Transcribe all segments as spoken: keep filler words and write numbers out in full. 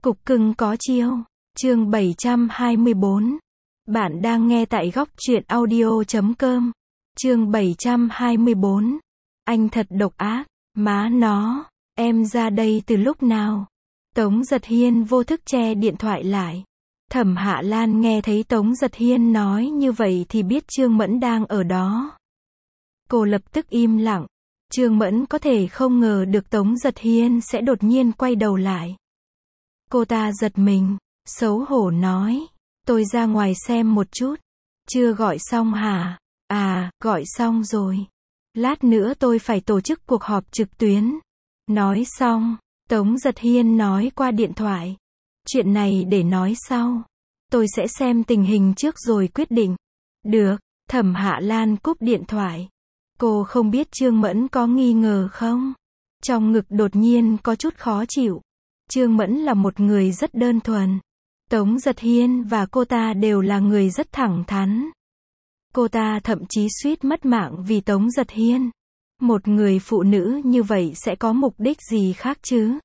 Cục cưng có chiêu. Chương bảy trăm hai mươi bốn. Bạn đang nghe tại góc truyện audio chấm com. Chương bảy trăm hai mươi bốn. Anh thật độc ác. Má nó, em ra đây từ lúc nào? Tống Giật Hiên vô thức che điện thoại lại. Thẩm Hạ Lan nghe thấy Tống Giật Hiên nói như vậy thì biết Trương Mẫn đang ở đó. Cô lập tức im lặng. Trương Mẫn có thể không ngờ được Tống Giật Hiên sẽ đột nhiên quay đầu lại. Cô ta giật mình, xấu hổ nói, tôi ra ngoài xem một chút. Chưa gọi xong hả? À, gọi xong rồi. Lát nữa tôi phải tổ chức cuộc họp trực tuyến. Nói xong, Tống Giật Hiên nói qua điện thoại. Chuyện này để nói sau. Tôi sẽ xem tình hình trước rồi quyết định. Được, Thẩm Hạ Lan cúp điện thoại. Cô không biết Trương Mẫn có nghi ngờ không? Trong ngực đột nhiên có chút khó chịu. Trương Mẫn là một người rất đơn thuần. Tống Giật Hiên và cô ta đều là người rất thẳng thắn. Cô ta thậm chí suýt mất mạng vì Tống Giật Hiên. Một người phụ nữ như vậy sẽ có mục đích gì khác chứ?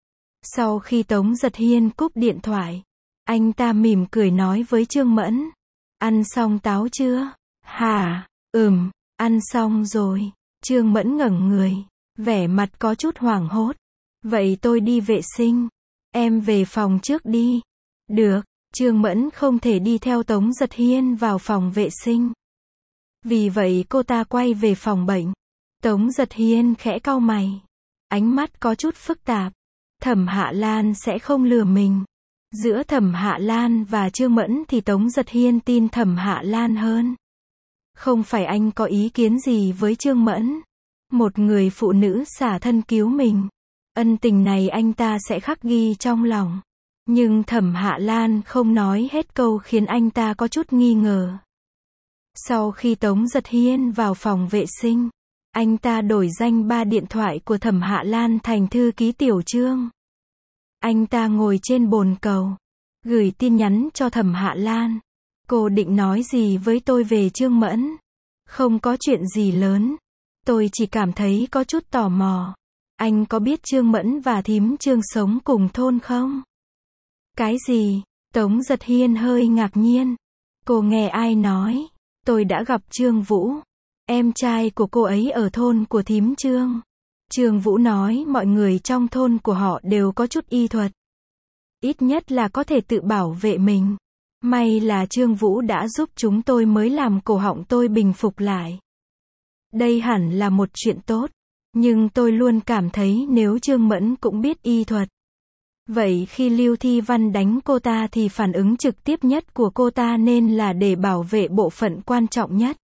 Sau khi Tống Giật Hiên cúp điện thoại, anh ta mỉm cười nói với Trương Mẫn. Ăn xong táo chưa? Hả? Ừm, ăn xong rồi. Trương Mẫn ngẩng người, vẻ mặt có chút hoảng hốt. Vậy tôi đi vệ sinh. Em về phòng trước đi. Được, Trương Mẫn không thể đi theo Tống Giật Hiên vào phòng vệ sinh. Vì vậy cô ta quay về phòng bệnh. Tống Giật Hiên khẽ cau mày. Ánh mắt có chút phức tạp. Thẩm Hạ Lan sẽ không lừa mình. Giữa Thẩm Hạ Lan và Trương Mẫn thì Tống Giật Hiên tin Thẩm Hạ Lan hơn. Không phải anh có ý kiến gì với Trương Mẫn. Một người phụ nữ xả thân cứu mình. Ân tình này anh ta sẽ khắc ghi trong lòng. Nhưng Thẩm Hạ Lan không nói hết câu khiến anh ta có chút nghi ngờ. Sau khi Tống Giật Hiên vào phòng vệ sinh, anh ta đổi danh ba điện thoại của Thẩm Hạ Lan thành thư ký Tiểu Trương. Anh ta ngồi trên bồn cầu, gửi tin nhắn cho Thẩm Hạ Lan. Cô định nói gì với tôi về Trương Mẫn? Không có chuyện gì lớn. Tôi chỉ cảm thấy có chút tò mò. Anh có biết Trương Mẫn và thím Trương sống cùng thôn không? Cái gì? Tống Giật Hiên hơi ngạc nhiên. Cô nghe ai nói? Tôi đã gặp Trương Vũ. Em trai của cô ấy ở thôn của thím Trương. Trương Vũ nói mọi người trong thôn của họ đều có chút y thuật. Ít nhất là có thể tự bảo vệ mình. May là Trương Vũ đã giúp chúng tôi mới làm cổ họng tôi bình phục lại. Đây hẳn là một chuyện tốt. Nhưng tôi luôn cảm thấy nếu Trương Mẫn cũng biết y thuật. Vậy khi Lưu Thi Văn đánh cô ta thì phản ứng trực tiếp nhất của cô ta nên là để bảo vệ bộ phận quan trọng nhất.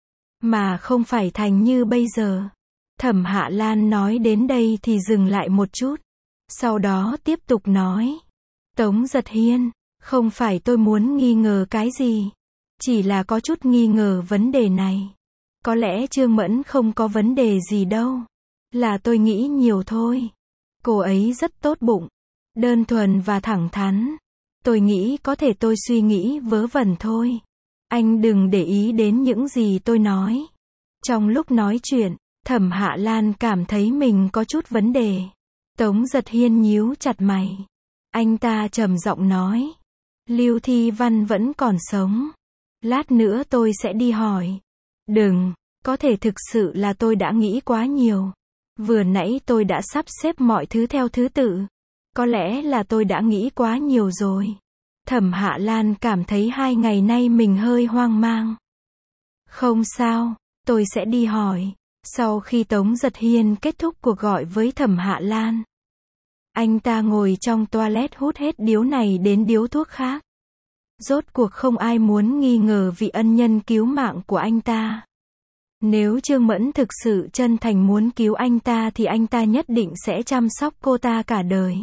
Mà không phải thành như bây giờ. Thẩm Hạ Lan nói đến đây thì dừng lại một chút. Sau đó tiếp tục nói. Tống Giật Hiên, không phải tôi muốn nghi ngờ cái gì. Chỉ là có chút nghi ngờ vấn đề này. Có lẽ Trương Mẫn không có vấn đề gì đâu. Là tôi nghĩ nhiều thôi. Cô ấy rất tốt bụng, đơn thuần và thẳng thắn. Tôi nghĩ có thể tôi suy nghĩ vớ vẩn thôi. Anh đừng để ý đến những gì tôi nói. Trong lúc nói chuyện, Thẩm Hạ Lan cảm thấy mình có chút vấn đề. Tống Giật Hiên nhíu chặt mày. Anh ta trầm giọng nói. Lưu Thi Văn vẫn còn sống. Lát nữa tôi sẽ đi hỏi. Đừng, có thể thực sự là tôi đã nghĩ quá nhiều. Vừa nãy tôi đã sắp xếp mọi thứ theo thứ tự. Có lẽ là tôi đã nghĩ quá nhiều rồi. Thẩm Hạ Lan cảm thấy hai ngày nay mình hơi hoang mang. Không sao, tôi sẽ đi hỏi. Sau khi Tống Giật Hiên kết thúc cuộc gọi với Thẩm Hạ Lan, anh ta ngồi trong toilet hút hết điếu này đến điếu thuốc khác. Rốt cuộc không ai muốn nghi ngờ vị ân nhân cứu mạng của anh ta. Nếu Trương Mẫn thực sự chân thành muốn cứu anh ta thì anh ta nhất định sẽ chăm sóc cô ta cả đời.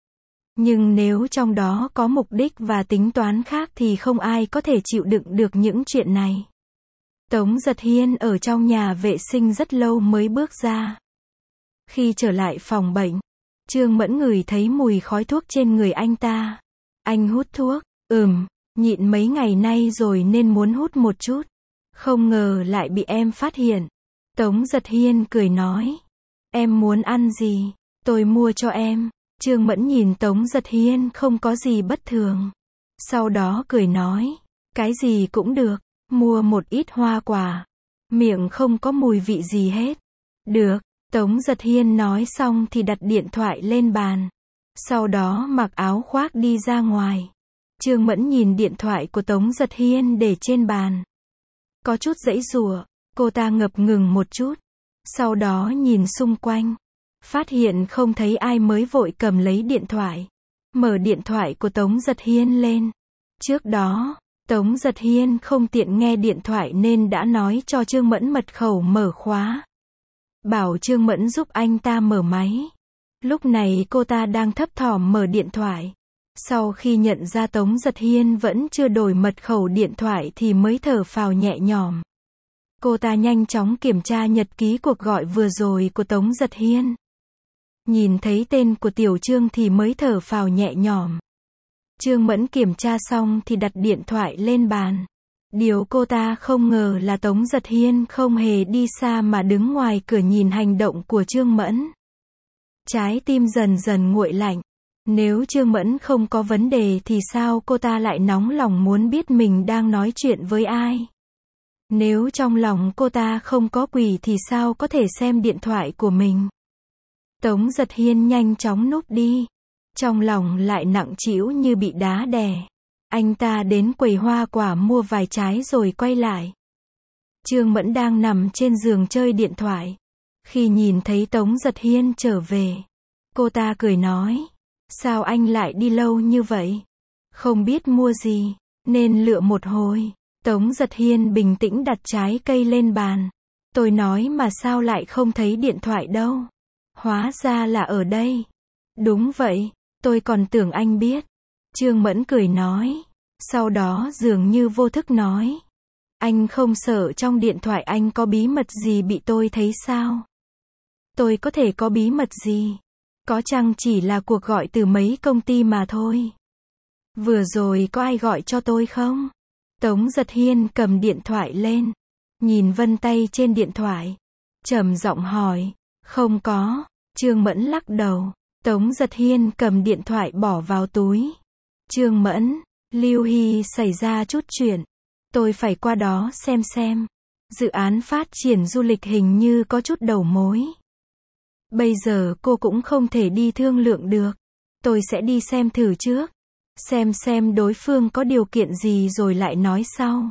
Nhưng nếu trong đó có mục đích và tính toán khác thì không ai có thể chịu đựng được những chuyện này. Tống Giật Hiên ở trong nhà vệ sinh rất lâu mới bước ra. Khi trở lại phòng bệnh, Trương Mẫn ngửi thấy mùi khói thuốc trên người anh ta. Anh hút thuốc? Ừm, nhịn mấy ngày nay rồi nên muốn hút một chút. Không ngờ lại bị em phát hiện. Tống Giật Hiên cười nói. Em muốn ăn gì? Tôi mua cho em. Trương Mẫn nhìn Tống Giật Hiên không có gì bất thường. Sau đó cười nói, cái gì cũng được, mua một ít hoa quả. Miệng không có mùi vị gì hết. Được, Tống Giật Hiên nói xong thì đặt điện thoại lên bàn. Sau đó mặc áo khoác đi ra ngoài. Trương Mẫn nhìn điện thoại của Tống Giật Hiên để trên bàn. Có chút giãy giụa, cô ta ngập ngừng một chút. Sau đó nhìn xung quanh. Phát hiện không thấy ai mới vội cầm lấy điện thoại. Mở điện thoại của Tống Giật Hiên lên. Trước đó, Tống Giật Hiên không tiện nghe điện thoại nên đã nói cho Trương Mẫn mật khẩu mở khóa. Bảo Trương Mẫn giúp anh ta mở máy. Lúc này cô ta đang thấp thỏm mở điện thoại. Sau khi nhận ra Tống Giật Hiên vẫn chưa đổi mật khẩu điện thoại thì mới thở phào nhẹ nhõm. Cô ta nhanh chóng kiểm tra nhật ký cuộc gọi vừa rồi của Tống Giật Hiên. Nhìn thấy tên của Tiểu Trương thì mới thở phào nhẹ nhõm. Trương Mẫn kiểm tra xong thì đặt điện thoại lên bàn. Điều cô ta không ngờ là Tống Giật Hiên không hề đi xa mà đứng ngoài cửa nhìn hành động của Trương Mẫn. Trái tim dần dần nguội lạnh. Nếu Trương Mẫn không có vấn đề thì sao cô ta lại nóng lòng muốn biết mình đang nói chuyện với ai? Nếu trong lòng cô ta không có quỷ thì sao có thể xem điện thoại của mình? Tống Giật Hiên nhanh chóng núp đi. Trong lòng lại nặng trĩu như bị đá đè. Anh ta đến quầy hoa quả mua vài trái rồi quay lại. Trương Mẫn đang nằm trên giường chơi điện thoại. Khi nhìn thấy Tống Giật Hiên trở về, cô ta cười nói, sao anh lại đi lâu như vậy? Không biết mua gì, nên lựa một hồi. Tống Giật Hiên bình tĩnh đặt trái cây lên bàn. Tôi nói mà sao lại không thấy điện thoại đâu? Hóa ra là ở đây. Đúng vậy, tôi còn tưởng anh biết. Trương Mẫn cười nói. Sau đó dường như vô thức nói. Anh không sợ trong điện thoại anh có bí mật gì bị tôi thấy sao? Tôi có thể có bí mật gì? Có chăng chỉ là cuộc gọi từ mấy công ty mà thôi. Vừa rồi có ai gọi cho tôi không? Tống Giật Hiên cầm điện thoại lên. Nhìn vân tay trên điện thoại. Trầm giọng hỏi. Không có. Trương Mẫn lắc đầu. Tống Giật Hiên cầm điện thoại bỏ vào túi. Trương Mẫn, Lưu Hy xảy ra chút chuyện. Tôi phải qua đó xem xem. Dự án phát triển du lịch hình như có chút đầu mối. Bây giờ cô cũng không thể đi thương lượng được. Tôi sẽ đi xem thử trước. Xem xem đối phương có điều kiện gì rồi lại nói sau.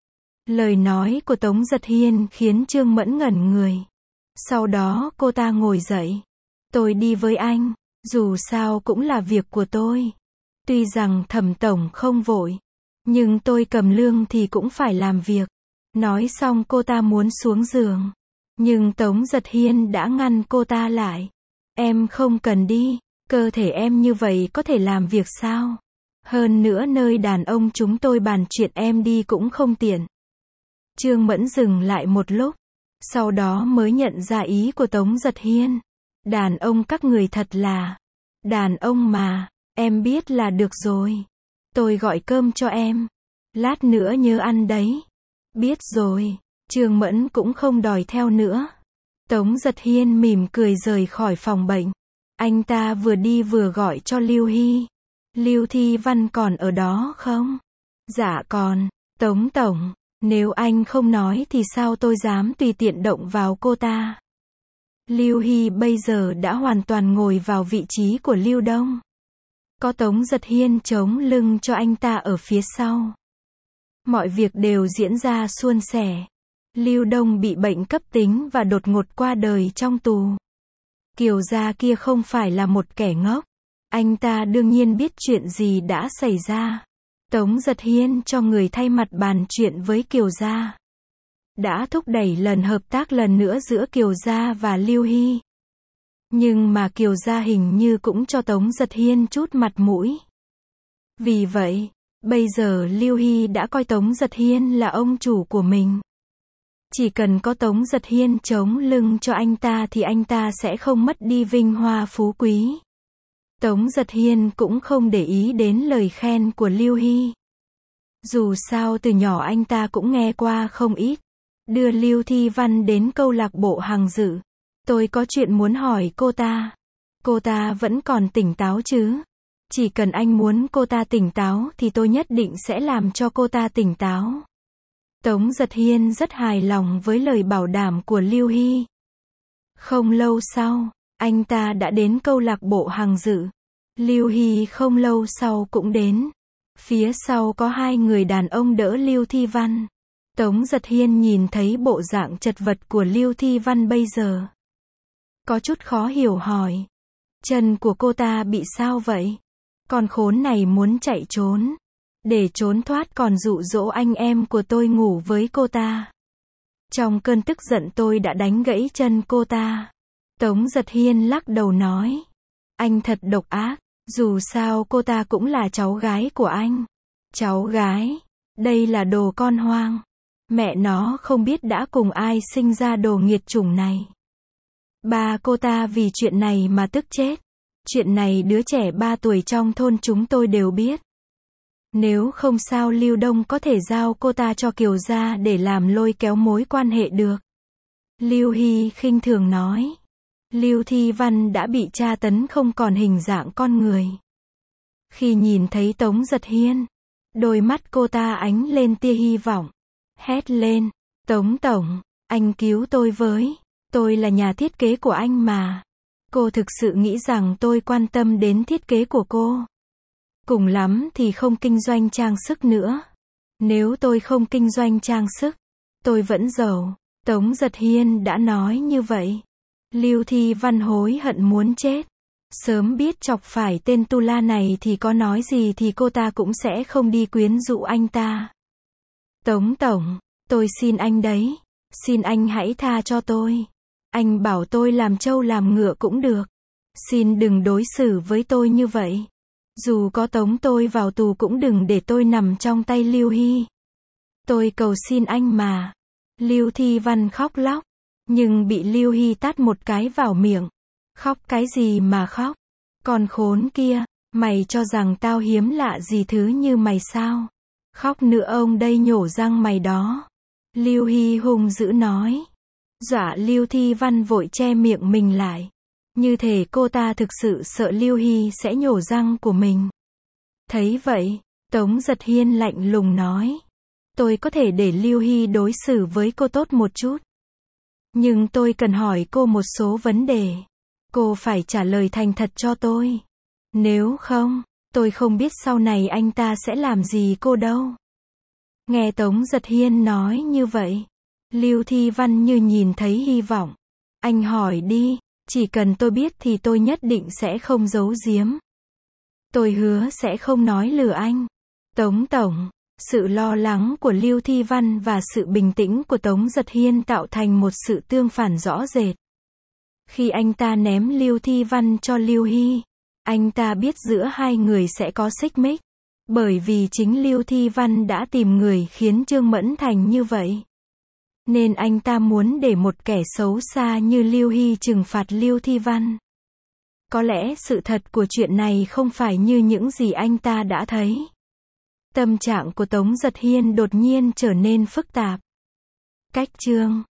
Lời nói của Tống Giật Hiên khiến Trương Mẫn ngẩn người. Sau đó cô ta ngồi dậy. Tôi đi với anh. Dù sao cũng là việc của tôi. Tuy rằng Thẩm tổng không vội. Nhưng tôi cầm lương thì cũng phải làm việc. Nói xong cô ta muốn xuống giường. Nhưng Tống Giật Hiên đã ngăn cô ta lại. Em không cần đi. Cơ thể em như vậy có thể làm việc sao? Hơn nữa nơi đàn ông chúng tôi bàn chuyện em đi cũng không tiện. Trương Mẫn dừng lại một lúc. Sau đó mới nhận ra ý của Tống Giật Hiên. Đàn ông các người thật là. Đàn ông mà. Em biết là được rồi. Tôi gọi cơm cho em. Lát nữa nhớ ăn đấy. Biết rồi. Trương Mẫn cũng không đòi theo nữa. Tống Giật Hiên mỉm cười rời khỏi phòng bệnh. Anh ta vừa đi vừa gọi cho Lưu Hy. Lưu Thi Văn còn ở đó không? Dạ còn. Tống tổng, nếu anh không nói thì sao tôi dám tùy tiện động vào cô ta? Lưu Hy bây giờ đã hoàn toàn ngồi vào vị trí của Lưu Đông. Có Tống Giật Hiên chống lưng cho anh ta ở phía sau. Mọi việc đều diễn ra suôn sẻ. Lưu Đông bị bệnh cấp tính và đột ngột qua đời trong tù. Kiều gia kia không phải là một kẻ ngốc. Anh ta đương nhiên biết chuyện gì đã xảy ra. Tống Giật Hiên cho người thay mặt bàn chuyện với Kiều gia. Đã thúc đẩy lần hợp tác lần nữa giữa Kiều gia và Lưu Hy. Nhưng mà Kiều gia hình như cũng cho Tống Giật Hiên chút mặt mũi. Vì vậy, bây giờ Lưu Hy đã coi Tống Giật Hiên là ông chủ của mình. Chỉ cần có Tống Giật Hiên chống lưng cho anh ta thì anh ta sẽ không mất đi vinh hoa phú quý. Tống Giật Hiên cũng không để ý đến lời khen của Lưu Hy. Dù sao từ nhỏ anh ta cũng nghe qua không ít. Đưa Lưu Thi Văn đến câu lạc bộ Hằng Dự. Tôi có chuyện muốn hỏi cô ta. Cô ta vẫn còn tỉnh táo chứ? Chỉ cần anh muốn cô ta tỉnh táo thì tôi nhất định sẽ làm cho cô ta tỉnh táo. Tống Giật Hiên rất hài lòng với lời bảo đảm của Lưu Hy. Không lâu sau, anh ta đã đến câu lạc bộ hàng dự. Lưu Hy không lâu sau cũng đến. Phía sau có hai người đàn ông đỡ Lưu Thi Văn. Tống Giật Hiên nhìn thấy bộ dạng chật vật của Lưu Thi Văn bây giờ. Có chút khó hiểu hỏi. Chân của cô ta bị sao vậy? Con khốn này muốn chạy trốn. Để trốn thoát còn dụ dỗ anh em của tôi ngủ với cô ta. Trong cơn tức giận tôi đã đánh gãy chân cô ta. Tống Giật Hiên lắc đầu nói. Anh thật độc ác. Dù sao cô ta cũng là cháu gái của anh. Cháu gái? Đây là đồ con hoang. Mẹ nó không biết đã cùng ai sinh ra đồ nghiệt chủng này. Ba cô ta vì chuyện này mà tức chết. Chuyện này đứa trẻ ba tuổi trong thôn chúng tôi đều biết. Nếu không sao Lưu Đông có thể giao cô ta cho Kiều gia để làm lôi kéo mối quan hệ được. Lưu Hy khinh thường nói. Lưu Thi Văn đã bị tra tấn không còn hình dạng con người. Khi nhìn thấy Tống Giật Hiên, đôi mắt cô ta ánh lên tia hy vọng. Hét lên. Tống tổng, anh cứu tôi với. Tôi là nhà thiết kế của anh mà. Cô thực sự nghĩ rằng tôi quan tâm đến thiết kế của cô? Cùng lắm thì không kinh doanh trang sức nữa. Nếu tôi không kinh doanh trang sức, tôi vẫn giàu. Tống Giật Hiên đã nói như vậy. Lưu Thi Văn hối hận muốn chết. Sớm biết chọc phải tên tu la này thì có nói gì thì cô ta cũng sẽ không đi quyến rũ anh ta. Tống tổng, tôi xin anh đấy. Xin anh hãy tha cho tôi. Anh bảo tôi làm trâu làm ngựa cũng được. Xin đừng đối xử với tôi như vậy. Dù có tống tôi vào tù cũng đừng để tôi nằm trong tay Lưu Hy. Tôi cầu xin anh mà. Lưu Thi Văn khóc lóc. Nhưng bị Lưu Hy tát một cái vào miệng. Khóc cái gì mà khóc? Con khốn kia, mày cho rằng tao hiếm lạ gì thứ như mày sao? Khóc nữa ông đây nhổ răng mày đó. Lưu Hy hung dữ nói. Dọa Lưu Thi Văn vội che miệng mình lại. Như thể cô ta thực sự sợ Lưu Hy sẽ nhổ răng của mình. Thấy vậy, Tống Giật Hiên lạnh lùng nói. Tôi có thể để Lưu Hy đối xử với cô tốt một chút. Nhưng tôi cần hỏi cô một số vấn đề. Cô phải trả lời thành thật cho tôi. Nếu không, tôi không biết sau này anh ta sẽ làm gì cô đâu. Nghe Tống Giật Hiên nói như vậy, Lưu Thi Văn như nhìn thấy hy vọng. Anh hỏi đi, chỉ cần tôi biết thì tôi nhất định sẽ không giấu giếm. Tôi hứa sẽ không nói lừa anh. Tống tổng, sự lo lắng của Lưu Thi Văn và sự bình tĩnh của Tống Giật Hiên tạo thành một sự tương phản rõ rệt. Khi anh ta ném Lưu Thi Văn cho Lưu Hy, anh ta biết giữa hai người sẽ có xích mích. Bởi vì chính Lưu Thi Văn đã tìm người khiến Trương Mẫn Thành như vậy. Nên anh ta muốn để một kẻ xấu xa như Lưu Hy trừng phạt Lưu Thi Văn. Có lẽ sự thật của chuyện này không phải như những gì anh ta đã thấy. Tâm trạng của Tống Giật Hiên đột nhiên trở nên phức tạp. Cách chương